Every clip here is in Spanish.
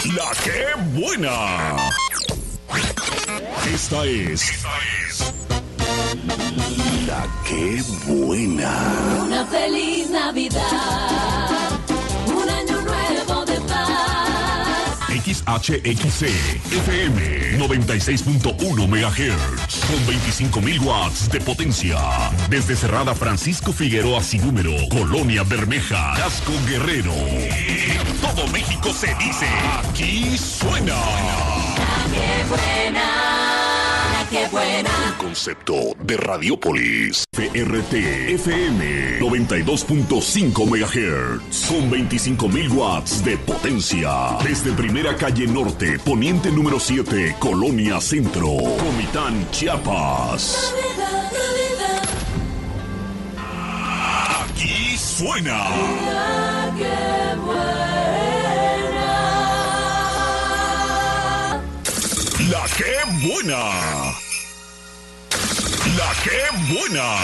La que buena. Esta es La que buena. Una feliz Navidad, un año nuevo de paz. XHXC FM 96.1 MHz con 25,000 watts de potencia. Desde Cerrada Francisco Figueroa sin número, Colonia Bermeja, Casco Guerrero. En todo México se dice, aquí suena. La que buena, la que buena. El concepto de Radiopolis. FRT FM 92.5 MHz con 25,000 watts de potencia. Desde Primera Calle Norte, Poniente número 7, Colonia Centro, Comitán, Chiapas. Aquí suena. La que buena. La que buena. La que buena.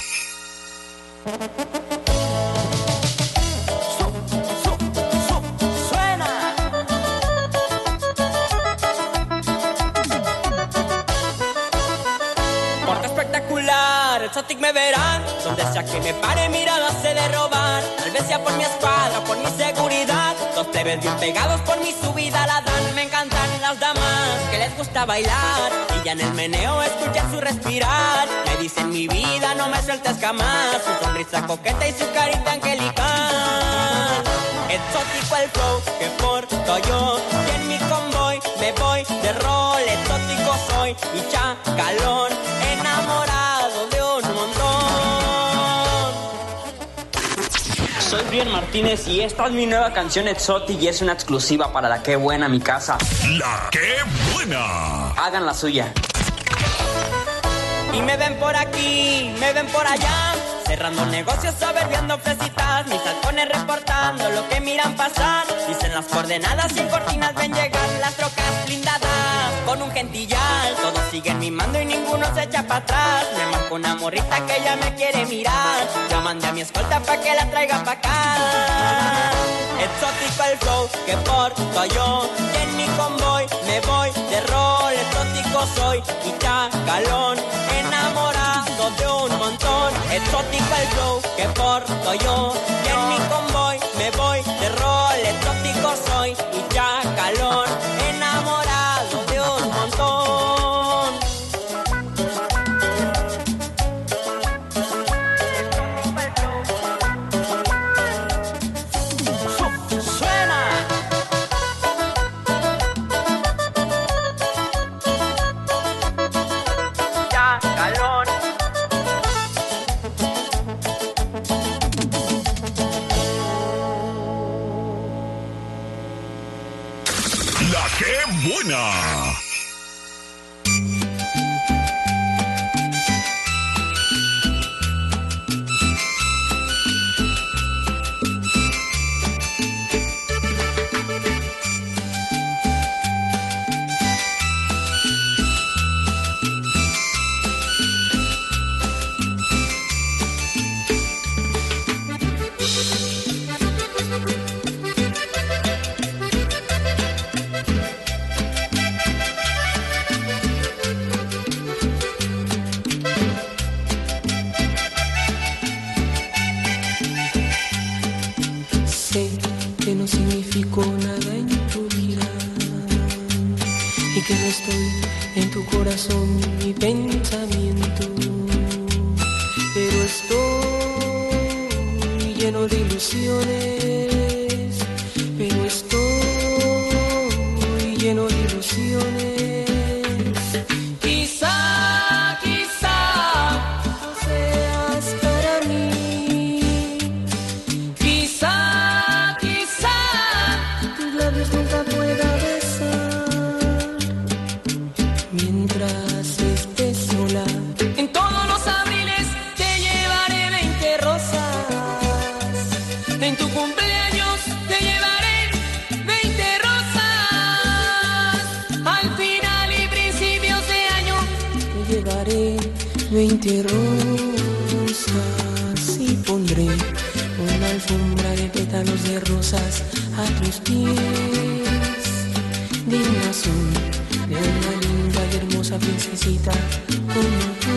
Suena. Porte espectacular, Exotic me verán. Donde sea que me pare, miradas se de robar. Tal vez sea por mi escuadra, por mi seguridad. Dos plebes bien pegados por mi subida la dan. Me encantan las damas que les gusta bailar. Y ya en el meneo escuché su respirar. Me dicen mi vida, no me sueltes jamás. Su sonrisa coqueta y su carita angelical. Exótico el flow que porto yo. Y en mi convoy me voy de rol. Exótico soy y chacalón. Enamorado de un montón. Soy Brian Martínez y esta es mi nueva canción Exotic y es una exclusiva para La Que Buena, mi casa. La que buena. Hagan la suya. Y me ven por aquí, me ven por allá, cerrando negocios, soberbiando fresitas, mis halcones reportando lo que miran pasar. Dicen las coordenadas y en cortinas ven llegar las trocas blindadas. Con un gentillal, todos siguen mimando y ninguno se echa para atrás. Me marco una morrita que ya me quiere mirar. Ya mandé a mi escolta pa' que la traiga pa' acá. Exótico el flow que porto yo. Y en mi convoy me voy de rol. Exótico soy y chacalón. Enamorado de un montón. Exótico el flow que porto yo. Y en mi convoy me voy de rol. Exótico soy y chacalón. Enamorado de un montón. Suena. Chacalón. La que buena. Sé que no significó nada en tu vida y que no estoy en tu corazón ni pensamiento, pero estoy lleno de ilusiones, pero estoy lleno de ilusiones. Quizá tú seas para mí. Quizá tus labios nunca pueda besar mientras estés sola. En todos los abriles te llevaré 20 rosas. En tu cumpleaños te llevaré 20 rosas. Al final y principios de año te llevaré 20 rosas y pondré una alfombra de pétalos de rosas a tus pies. necesita como tú.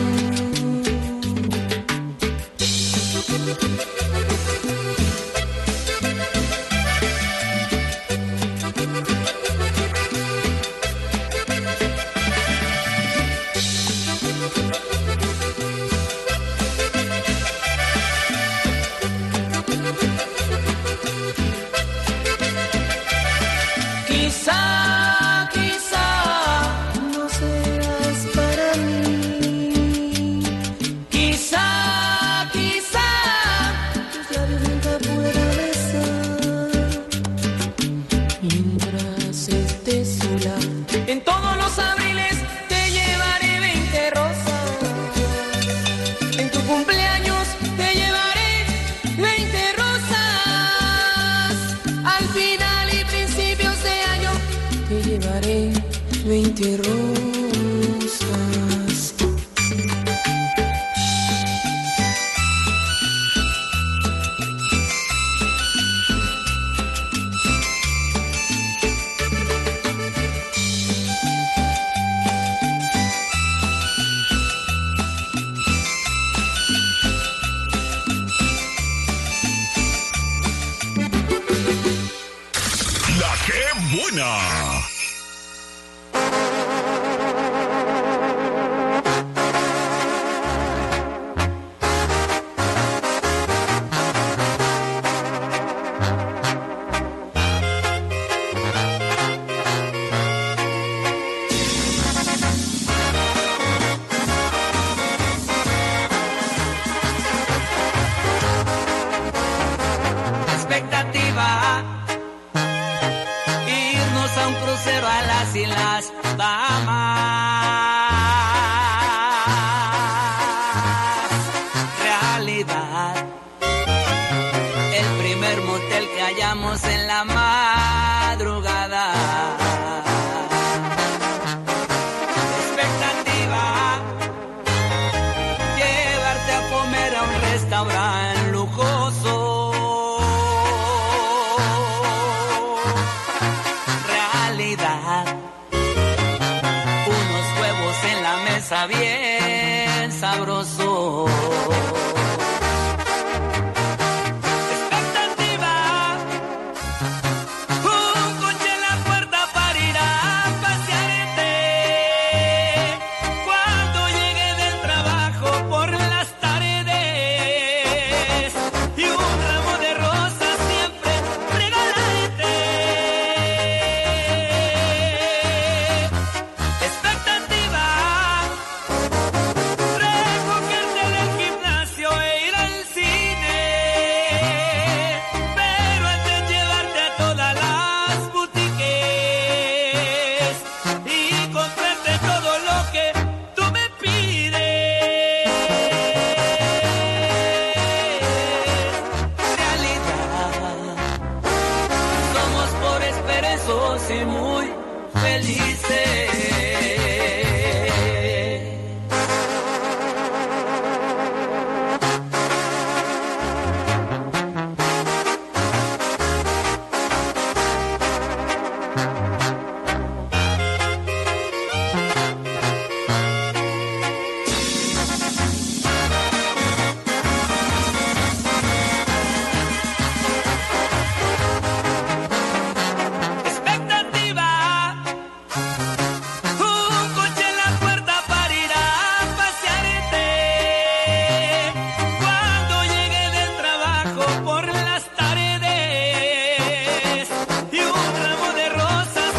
Por las tardes y un ramo de rosas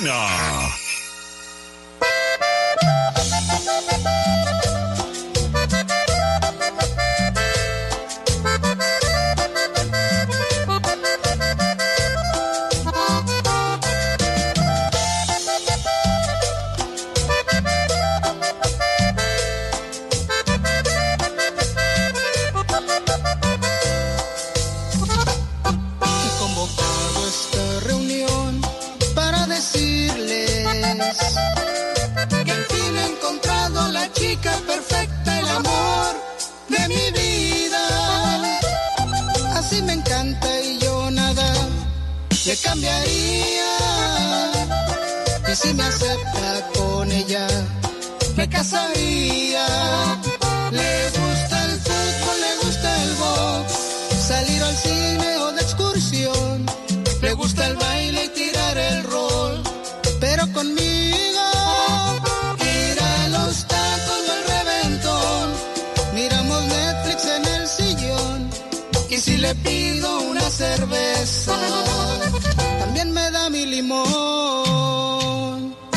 buena! Perfecta, el amor de mi vida. Así me encanta y yo nada le cambiaría. Y si me acepta con ella, me casaría. Le gusta el fútbol, le gusta el box, salir al cine o de excursión. Le gusta el baile y tirar el rol, pero conmigo ir a los tacos del reventón. Miramos Netflix en el sillón, y si le pido una cerveza, también me da mi limón.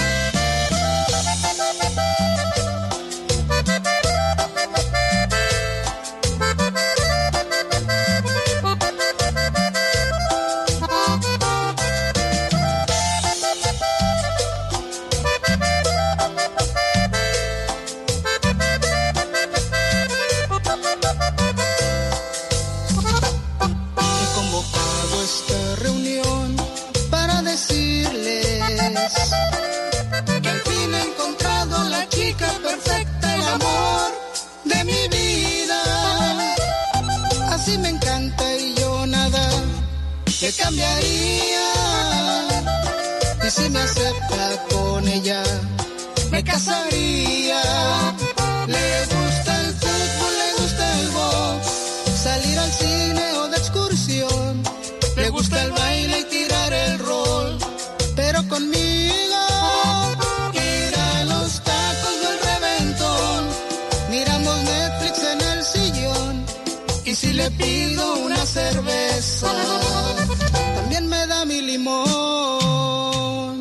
Que al fin he encontrado la chica perfecta, el amor de mi vida. Así me encanta y yo nada le cambiaría. Y si me acepta con ella, me casaría. Le gusta el fútbol, le gusta el box, salir al cine o de excursión. Le gusta el baile y tirar el rol, pero conmigo ir a los tacos del reventón. Miramos Netflix en el sillón, y si le pido una cerveza, también me da mi limón.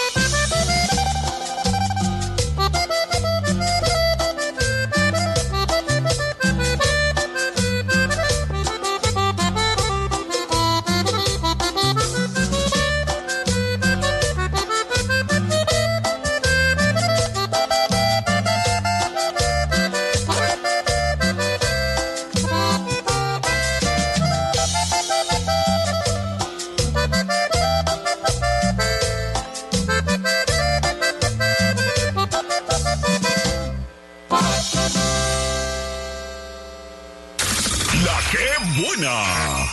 Buena.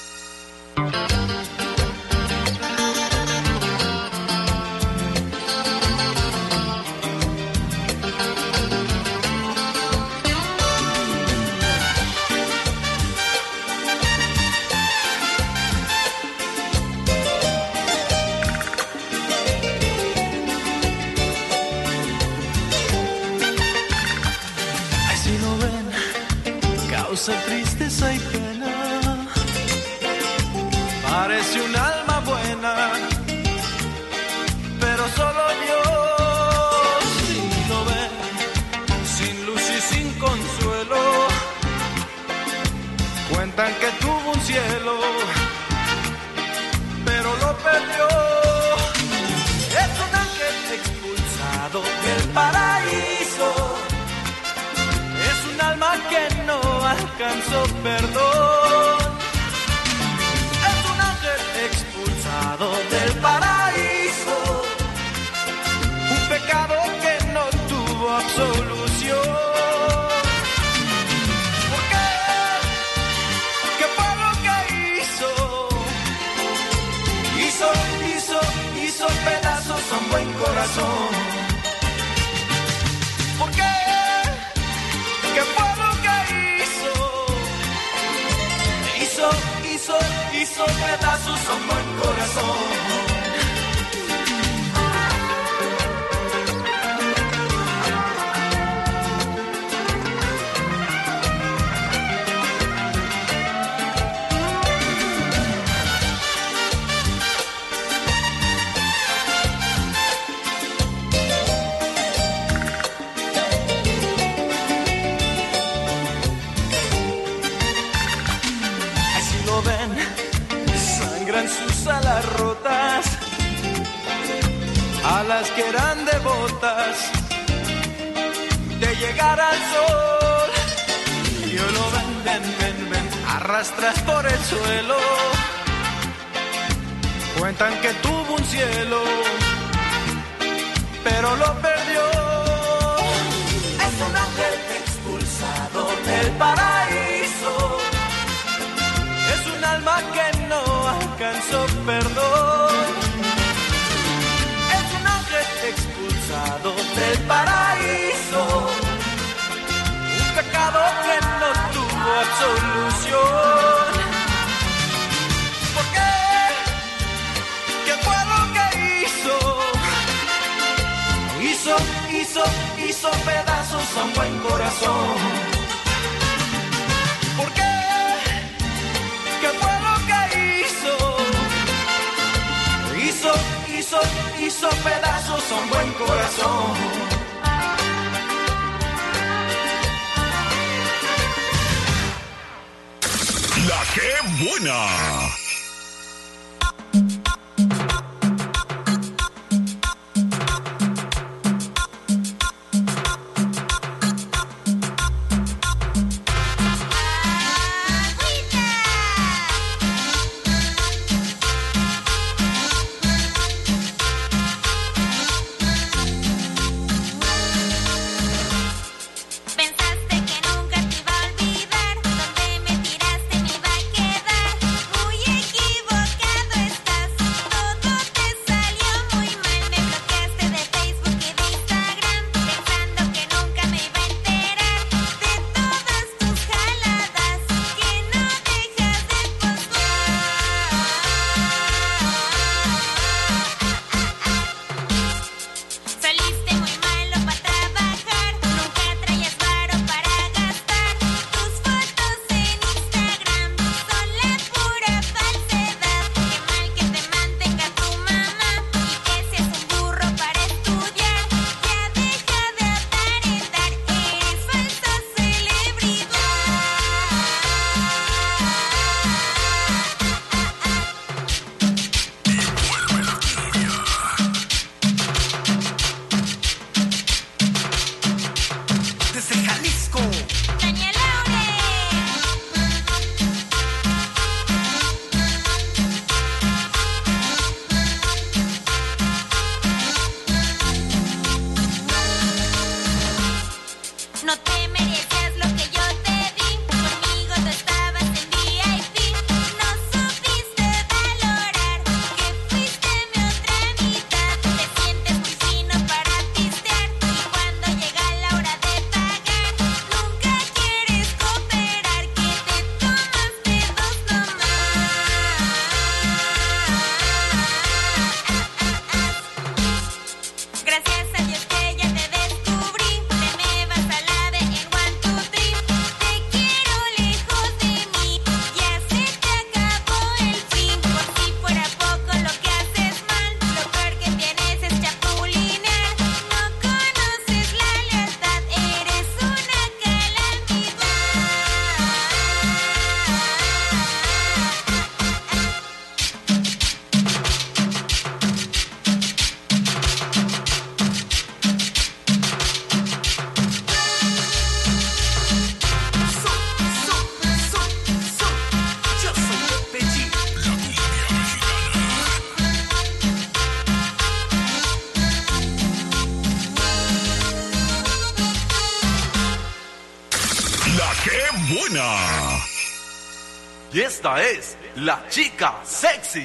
Ay, si lo ven, causa tristeza y pena. Parece un alma buena, pero solo yo. Si lo ven, sin luz y sin consuelo, cuentan que tuvo un cielo, pero lo perdió. Es un ángel expulsado del paraíso, es un alma que no alcanzó perdón. Expulsado del paraíso, un pecado que no tuvo absolución. ¿Por qué? ¿Qué fue lo que hizo? Hizo pedazos a un buen corazón. ¿Por qué? ¿Qué fue lo que hizo? Hizo pedazos a un buen corazón. gotas de llegar al sol. Yo lo ven, arrastras por el suelo. Cuentan que tuvo un cielo, pero lo perdió. Es un ángel expulsado del paraíso. Es un alma que no alcanzó perdón. Es un ángel expulsado del paraíso. Un pecado que no tuvo absolución. ¿Por qué? ¿Qué fue lo que hizo? Hizo pedazos a un buen corazón. ¿Por qué? ¿Qué fue lo que hizo? Hizo pedazos a un buen corazón. La que buena. Y esta es la chica sexy.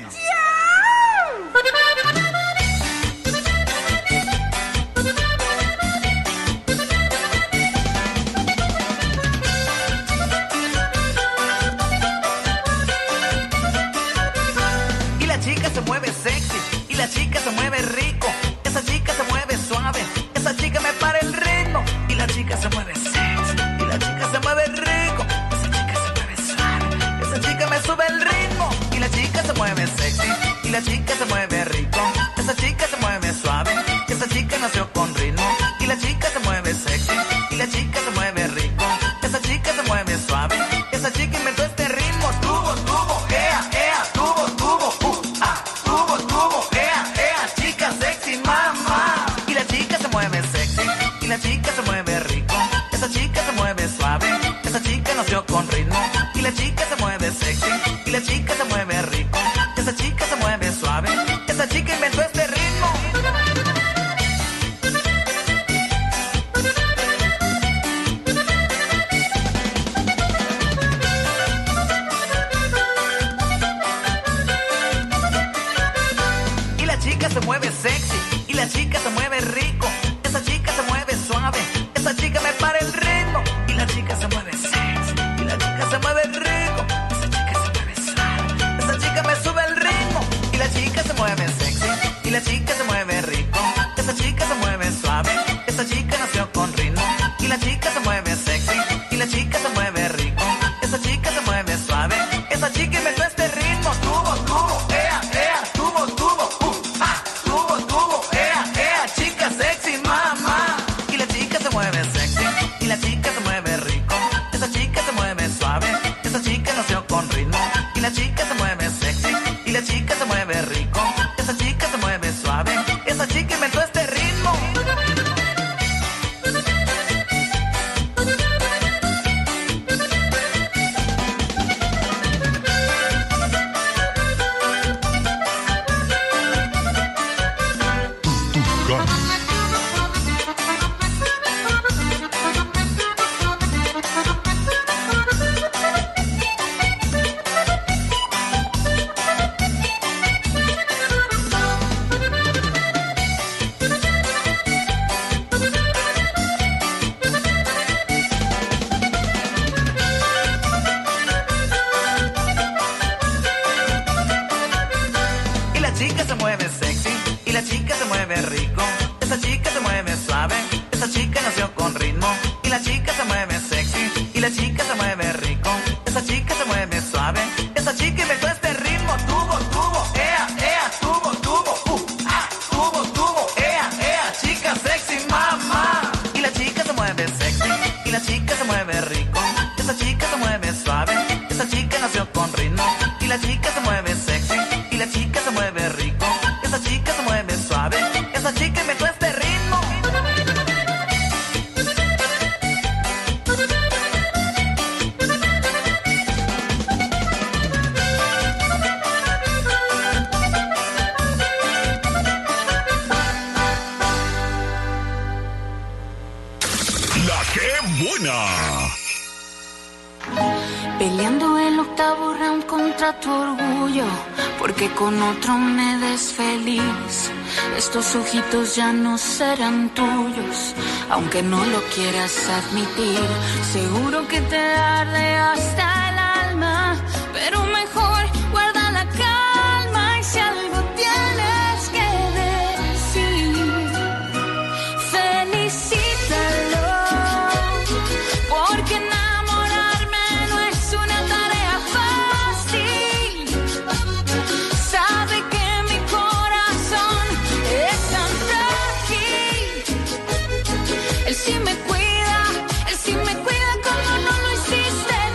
Y la chica se mueve sexy, y la chica se mueve rico. Esa chica se mueve suave, esa chica me para el ritmo. Y la chica se mueve sexy, y la chica se mueve rico. Esa chica se mueve suave, esa chica me sube el ritmo. Y la chica se mueve sexy, y la chica se mueve rico. Esa chica se mueve suave, esa chica nació con ritmo. Y la chica se mueve sexy, y la chica se mueve rico. Esa chica se mueve suave, esa chica inventó este ritmo. Tubo, tubo, ea, ea, tubo, tubo, tubo, ea, ea, chica sexy, mamá. Y la chica se mueve nació con ritmo. Y la chica se mueve sexy. Y la chica se mueve rico. Esa chica se mueve suave. Esa chica inventó este ritmo. Y la chica se mueve sexy. Y la chica se mueve rico. Esa chica se mueve suave. Esa chica me para el ritmo. Y la chica se mueve sexy. Y la chica se mueve rico. Esa chica se mueve suave. Esa chica me sube el ritmo. Y la chica se mueve sexy. Y la chica se mueve rico. Esa chica se mueve suave. Esa chica nació con ritmo. Y la chica se mueve sexy. Y la chica se mueve rico. Esa chica se mueve suave. Esa chica inventó este ritmo. Tubo, tubo, ea, ea, tubo, tubo, tubo, tubo, ea, ea, chica sexy, mamá. Y la chica se mueve sexy. Y la chica se mueve rico. Esa chica se mueve suave. Esa chica nació con ritmo. Y la chica se mueve sexy. Y la chica se mueve rico. Esa chica se mueve suave. Esa chica inventó este ritmo. Y la chica se mueve sexy. Y la chica se mueve rico. Esa chica se mueve suave. Esa chica nació con ritmo. Y la chica se mueve sexy. Y la chica se mueve rico. Esa chica se mueve suave. Esa chica inventó este ritmo. Tubo, tubo, ea, ea, tubo, tubo, tubo, tubo, ea, ea, chica sexy, mamá. Y la chica se mueve sexy. Y la chica se mueve rico. Esa chica se mueve suave. Esa chica nació con ritmo. Y la chica se mueve sexy. Y la chica se mueve rico. Esa chica se mueve suave. Esa chica inventó este ritmo. La que buena. Peleando el octavo round contra tu orgullo, porque con otro me des feliz. Estos ojitos ya no serán tuyos, aunque no lo quieras admitir. Seguro que te arde hasta el alma, pero mejor guarda la calma. Y si algo tienes que decir, felicítalo, porque enamorarme no es una tarea fácil. Sabe que mi corazón es tan frágil. Él sí me cuida como no lo hiciste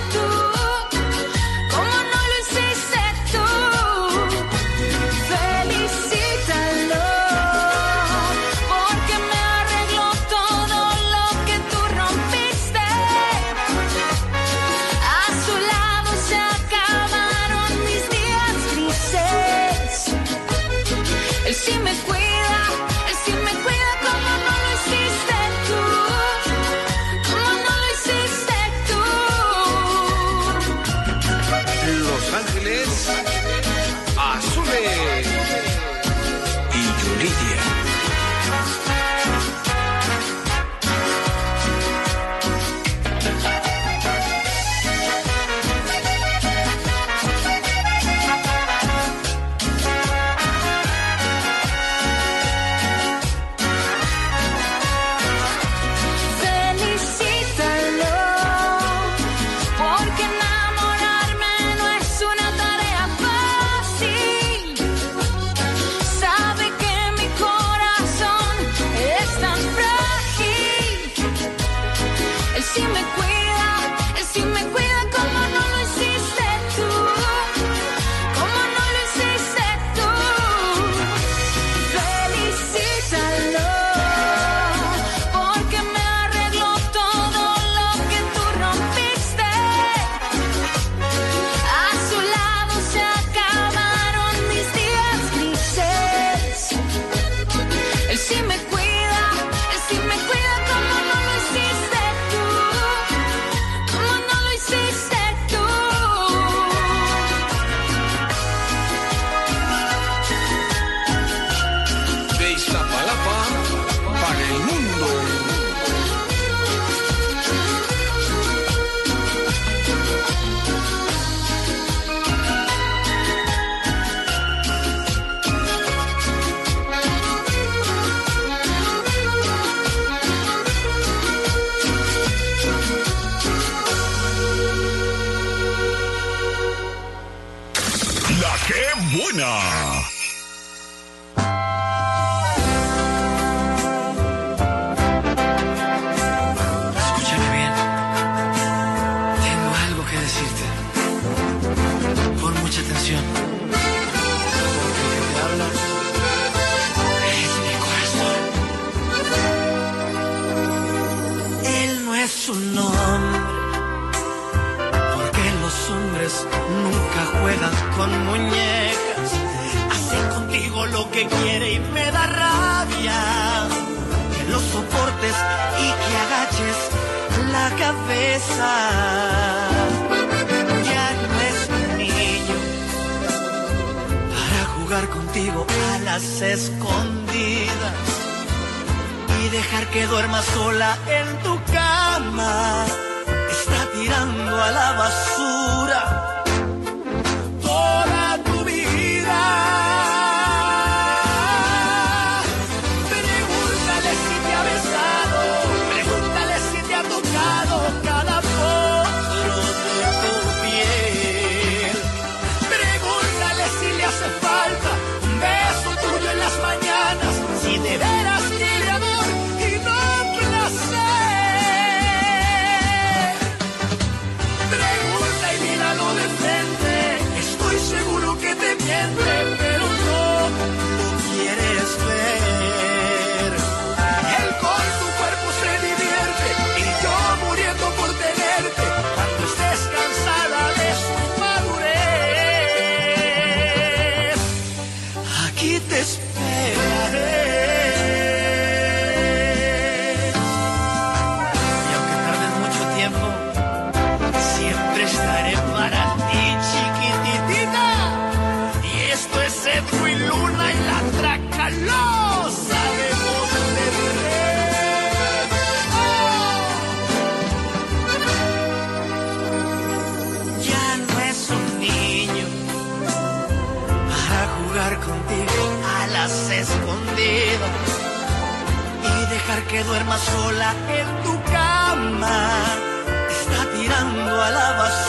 buena! Escúchame bien. Tengo algo que decirte. Pon mucha atención. Porque el que te habla es mi corazón. Él no es un hombre, porque los hombres nunca juegan con muñecas. Hace contigo lo que quiere y me da rabia que lo soportes y que agaches la cabeza. Ya no es un niño para jugar contigo a las escondidas y dejar que duerma sola en tu cama. Está tirando a la basura toda tu vida. Pregúntale si te ha besado, pregúntale si te ha tocado cada poro de tu piel. Pregúntale si le hace falta un beso tuyo en las mañanas, si de veras quiere amor y no placer. Pregunta y míralo de frente, estoy seguro que te miente, pero no lo quieres ver. Él con tu cuerpo se divierte y yo muriendo por tenerte cuando estés cansada de su inmadurez. Aquí te esperaré. Y aunque tardes mucho tiempo, siempre estaré para ti, chiquititita. Y esto es Edwin Luna y la Tracalosa de Monterrey. Ya no es un niño para jugar contigo a las escondidas y dejar que duerma sola en tu cama. Está tirando a la basura